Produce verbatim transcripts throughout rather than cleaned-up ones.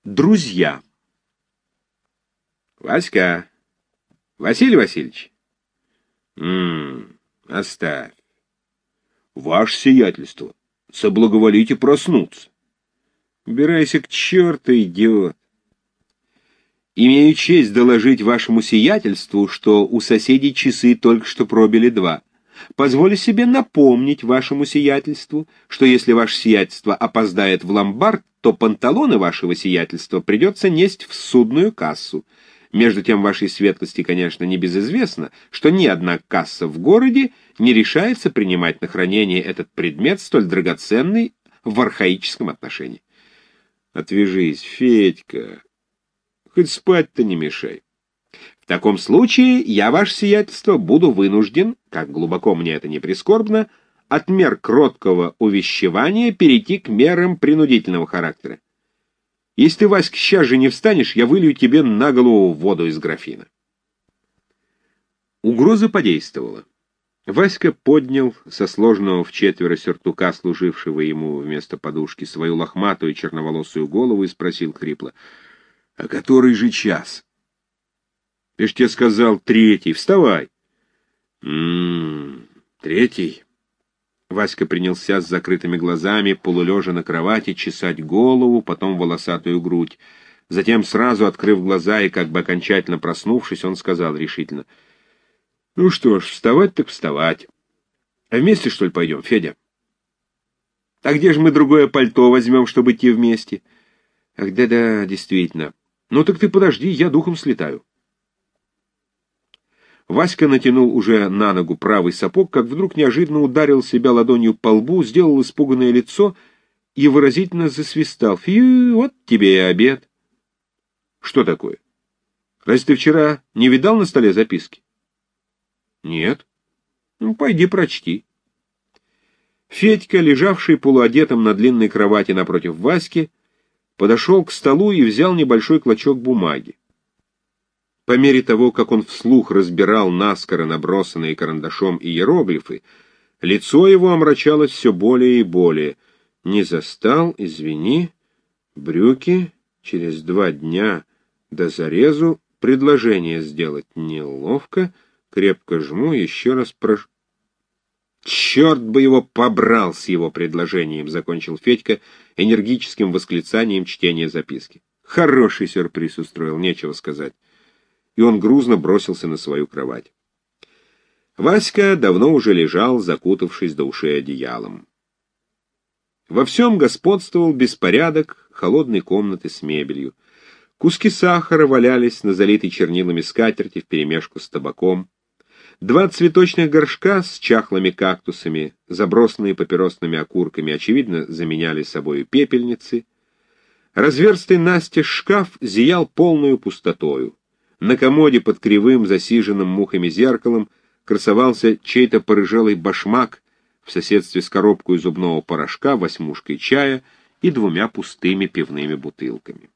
Друзья. Васька, Василий Васильевич. М-м, оставь. Ваше сиятельство, соблаговолите проснуться. Убирайся к черту, идиот. Имею честь доложить вашему сиятельству, что у соседей часы только что пробили два. Позволю себе напомнить вашему сиятельству, что если ваше сиятельство опоздает в ломбард, то панталоны вашего сиятельства придется несть в судную кассу. Между тем, вашей светлости, конечно, небезызвестно, что ни одна касса в городе не решается принимать на хранение этот предмет, столь драгоценный в архаическом отношении. Отвяжись, Федька, хоть спать-то не мешай. В таком случае я, ваше сиятельство, буду вынужден, как глубоко мне это не прискорбно, от мер кроткого увещевания перейти к мерам принудительного характера. Если ты, Васька, сейчас же не встанешь, я вылью тебе на голову воду из графина. Угроза подействовала. Васька поднял со сложенного в четверо сюртука, служившего ему вместо подушки, свою лохматую черноволосую голову и спросил хрипло: — А который же час? — Я ж тебе сказал, третий. Вставай. — М-м, третий. Васька принялся с закрытыми глазами, полулежа на кровати, чесать голову, потом волосатую грудь. Затем, сразу открыв глаза и как бы окончательно проснувшись, он сказал решительно: — Ну что ж, вставать так вставать. А вместе, что ли, пойдем, Федя? — А где же мы другое пальто возьмем, чтобы идти вместе? — Ах, да-да, действительно. Ну так ты подожди, я духом слетаю. Васька натянул уже на ногу правый сапог, как вдруг неожиданно ударил себя ладонью по лбу, сделал испуганное лицо и выразительно засвистал. Фью, вот тебе и обед. Что такое? Разве ты вчера не видал на столе записки? Нет. Ну, пойди прочти. Федька, лежавший полуодетым на длинной кровати напротив Васьки, подошел к столу и взял небольшой клочок бумаги. По мере того, как он вслух разбирал наскоро набросанные карандашом иероглифы, лицо его омрачалось все более и более. Не застал, извини, брюки, через два дня до зарезу, предложение сделать неловко, крепко жму, еще раз прошу. Черт бы его побрал с его предложением, закончил Федька энергическим восклицанием чтения записки. Хороший сюрприз устроил, нечего сказать. И он грузно бросился на свою кровать. Васька давно уже лежал, закутавшись до ушей одеялом. Во всем господствовал беспорядок холодной комнаты с мебелью. Куски сахара валялись на залитой чернилами скатерти вперемешку с табаком. Два цветочных горшка с чахлыми кактусами, забросанные папиросными окурками, очевидно, заменяли собою пепельницы. Разверстый настежь шкаф зиял полную пустотою. На комоде под кривым, засиженным мухами зеркалом красовался чей-то порыжелый башмак в соседстве с коробкой зубного порошка, восьмушкой чая и двумя пустыми пивными бутылками.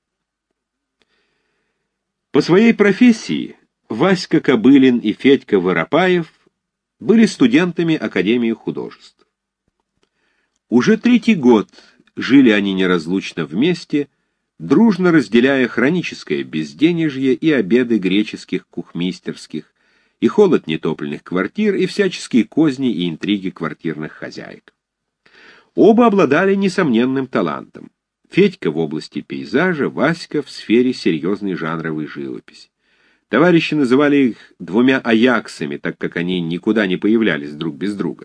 По своей профессии Васька Кобылин и Федька Воропаев были студентами Академии художеств. Уже третий год жили они неразлучно вместе, дружно разделяя хроническое безденежье и обеды греческих кухмистерских, и холод нетопленных квартир, и всяческие козни и интриги квартирных хозяек. Оба обладали несомненным талантом. Федька в области пейзажа, Васька в сфере серьезной жанровой живописи. Товарищи называли их двумя аяксами, так как они никуда не появлялись друг без друга.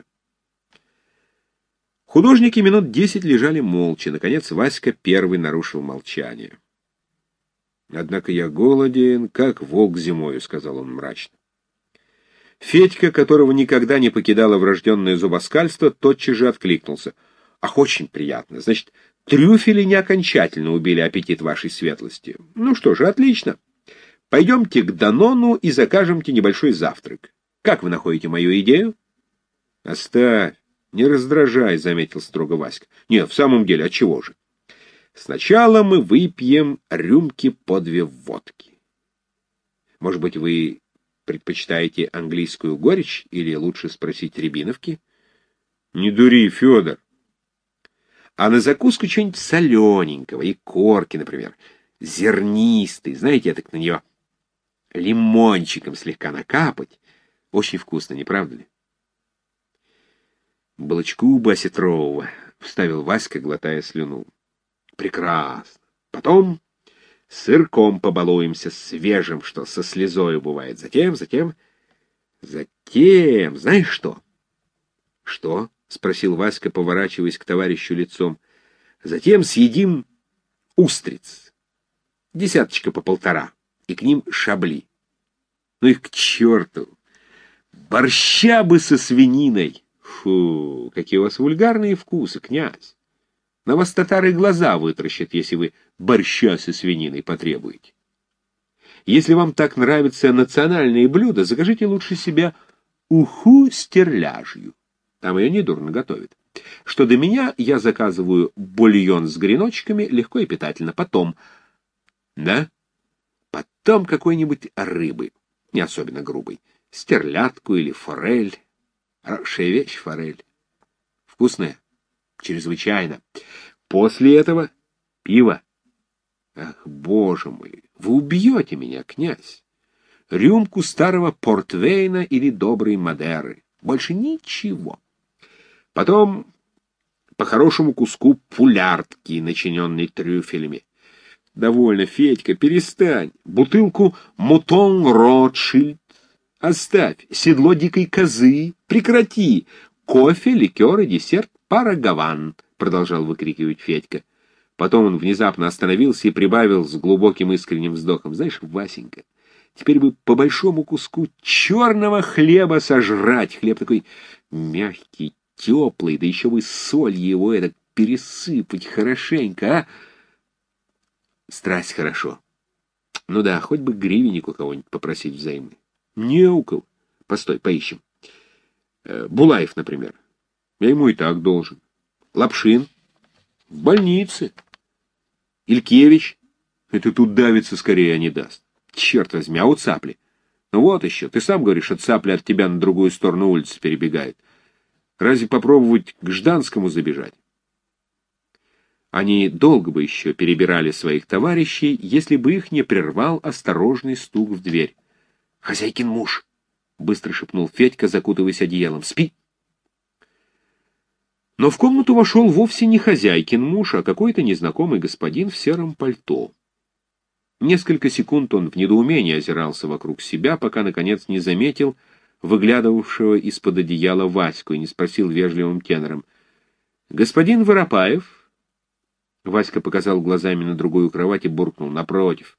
Художники минут десять лежали молча. Наконец Васька первый нарушил молчание. «Однако я голоден, как волк зимою», — сказал он мрачно. Федька, которого никогда не покидало врожденное зубоскальство, тотчас же откликнулся. «Ах, очень приятно. Значит, трюфели не окончательно убили аппетит вашей светлости. Ну что же, отлично. Пойдемте к Данону и закажемте небольшой завтрак. Как вы находите мою идею?» «Оставь. Не раздражай», — заметил строго Васька. «Нет, в самом деле, отчего же? Сначала мы выпьем рюмки по две водки. Может быть, вы предпочитаете английскую горечь или лучше спросить рябиновки?» «Не дури, Федор. А на закуску что-нибудь солененького, и корки, например. зернистый, знаете, я так на нее лимончиком слегка накапать. Очень вкусно, не правда ли? Балычку бы осетрового, — вставил Васька, глотая слюну. Прекрасно. Потом сырком побалуемся свежим, что со слезою бывает. Затем, затем, затем, знаешь что? Что? — спросил Васька, поворачиваясь к товарищу лицом. Затем съедим устриц. Десяточка по полтора. И к ним шабли. Ну их к черту. Борща бы со свининой. Фу, какие у вас вульгарные вкусы, князь. На вас татары глаза вытращат, если вы борща со свининой потребуете. Если вам так нравятся национальные блюда, закажите лучше себе уху с терляжью. Там ее недурно готовят. Что до меня, я заказываю бульон с греночками, легко и питательно. Потом, да, потом какой-нибудь рыбы, не особенно грубой, стерлядку или форель. Хорошая вещь форель. Вкусная, чрезвычайно. После этого пиво. Ах, боже мой, вы убьете меня, князь. Рюмку старого портвейна или доброй Мадеры. Больше ничего. Потом по хорошему куску пуляртки, начиненной трюфелями. Довольно, Федька, перестань. Бутылку Мутон Ротшильд. Оставь. Седло дикой козы. Прекрати. Кофе, ликер и десерт пара гаван, продолжал выкрикивать Федька. Потом он внезапно остановился и прибавил с глубоким искренним вздохом. Знаешь, Васенька, теперь бы по большому куску черного хлеба сожрать. Хлеб такой мягкий, теплый, да еще бы соль его это пересыпать хорошенько, а? Страсть хорошо. Ну да, хоть бы гривенник у кого-нибудь попросить взаймы. Не у кого. Постой, поищем. Булаев, например. Я ему и так должен. Лапшин. В больнице. Илькевич. Это тут давится скорее, а не даст. Черт возьми, а у цапли? Ну вот еще. Ты сам говоришь, что цапля от тебя на другую сторону улицы перебегает. Разве попробовать к Жданскому забежать? Они долго бы еще перебирали своих товарищей, если бы их не прервал осторожный стук в дверь. «Хозяйкин муж!» — быстро шепнул Федька, закутываясь одеялом. «Спи!» Но в комнату вошел вовсе не хозяйкин муж, а какой-то незнакомый господин в сером пальто. Несколько секунд он в недоумении озирался вокруг себя, пока, наконец, не заметил выглядывавшего из-под одеяла Ваську и не спросил вежливым тенором: «Господин Воропаев?» Васька показал глазами на другую кровать и буркнул: «Напротив».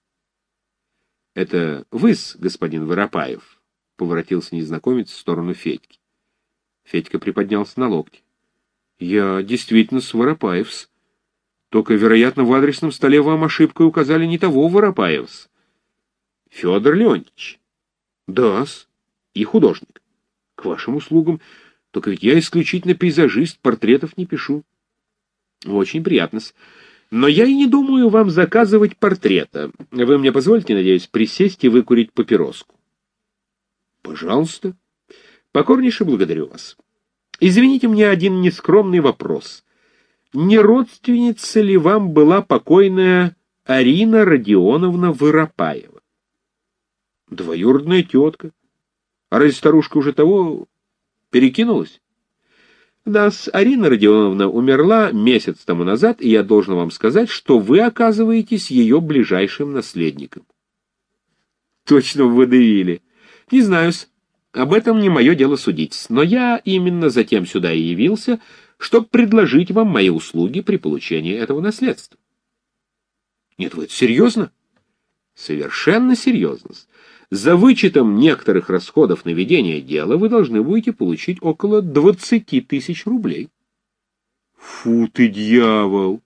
«Это вы-с, господин Воропаев?» — поворотился незнакомец в сторону Федьки. Федька приподнялся на локте. «Я действительно с Воропаевс. Только, вероятно, в адресном столе вам ошибкой указали не того Воропаевс. Федор Леонтьевич?» «Да-с. И художник. К вашим услугам. Только ведь я исключительно пейзажист, портретов не пишу». «Очень приятно-с. Но я и не думаю вам заказывать портрета. Вы мне позволите, надеюсь, присесть и выкурить папироску?» «Пожалуйста. Покорнейше благодарю вас. Извините мне один нескромный вопрос. Не родственница ли вам была покойная Арина Родионовна Воропаева?» «Двоюродная тетка. А разве старушка уже того перекинулась?» «Да-с, Арина Родионовна умерла месяц тому назад, и я должен вам сказать, что вы оказываетесь ее ближайшим наследником». «Точно выдавили. Не знаю-с. Об этом не мое дело судить, но я именно затем сюда и явился, чтобы предложить вам мои услуги при получении этого наследства». «Нет, вы это серьезно?» «Совершенно серьезно. За вычетом некоторых расходов на ведение дела вы должны будете получить около двадцати тысяч рублей». «Фу ты, дьявол!»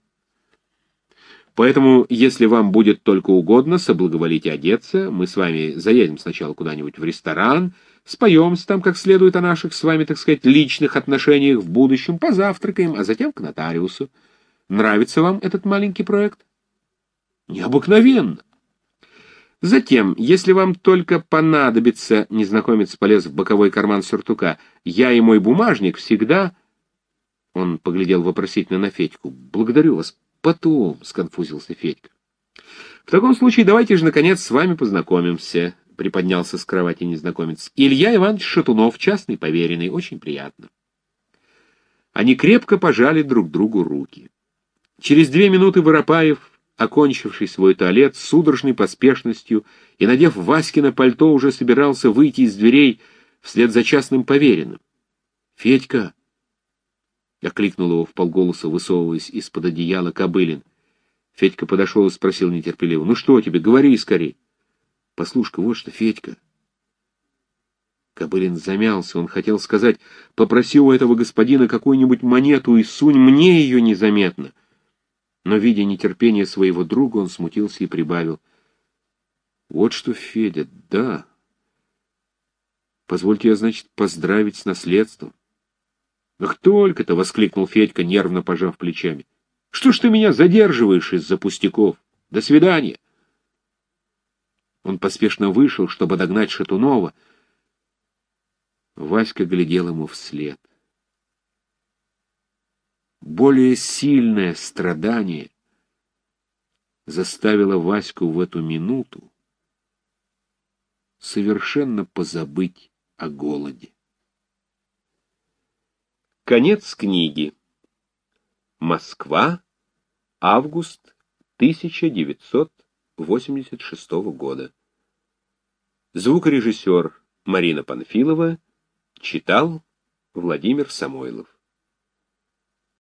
«Поэтому, если вам будет только угодно, соблаговолите одеться, мы с вами заедем сначала куда-нибудь в ресторан, споемся там как следует о наших с вами, так сказать, личных отношениях в будущем, позавтракаем, а затем к нотариусу. Нравится вам этот маленький проект?» «Необыкновенно!» «Затем, если вам только понадобится, — незнакомец полез в боковой карман сюртука, — я и мой бумажник всегда...» Он поглядел вопросительно на Федьку. «Благодарю вас. Потом», — сконфузился Федька. В таком случае давайте же, наконец, с вами познакомимся, — приподнялся с кровати незнакомец. Илья Иванович Шатунов, частный поверенный, очень приятно. Они крепко пожали друг другу руки. Через две минуты Воропаев, окончивший свой туалет, с судорожной поспешностью и, надев Васькино пальто, уже собирался выйти из дверей вслед за частным поверенным. «Федька!» — окликнул его вполголоса, высовываясь из-под одеяла Кобылин. Федька подошел и спросил нетерпеливо: «Ну что тебе, говори скорей». «Послушай-ка, вот что, Федька». Кобылин замялся, он хотел сказать: «Попроси у этого господина какую-нибудь монету и сунь мне ее незаметно». Но, видя нетерпение своего друга, он смутился и прибавил: «Вот что, Федя, да. Позвольте я, значит, поздравить с наследством». «Ах, только-то!» — воскликнул Федька, нервно пожав плечами. «Что ж ты меня задерживаешь из-за пустяков? До свидания!» Он поспешно вышел, чтобы догнать Шатунова. Васька глядел ему вслед. Более сильное страдание заставило Ваську в эту минуту совершенно позабыть о голоде. Конец книги. Москва, август тысяча девятьсот восемьдесят шестого года. Звукорежиссер Марина Панфилова читал Владимир Самойлов.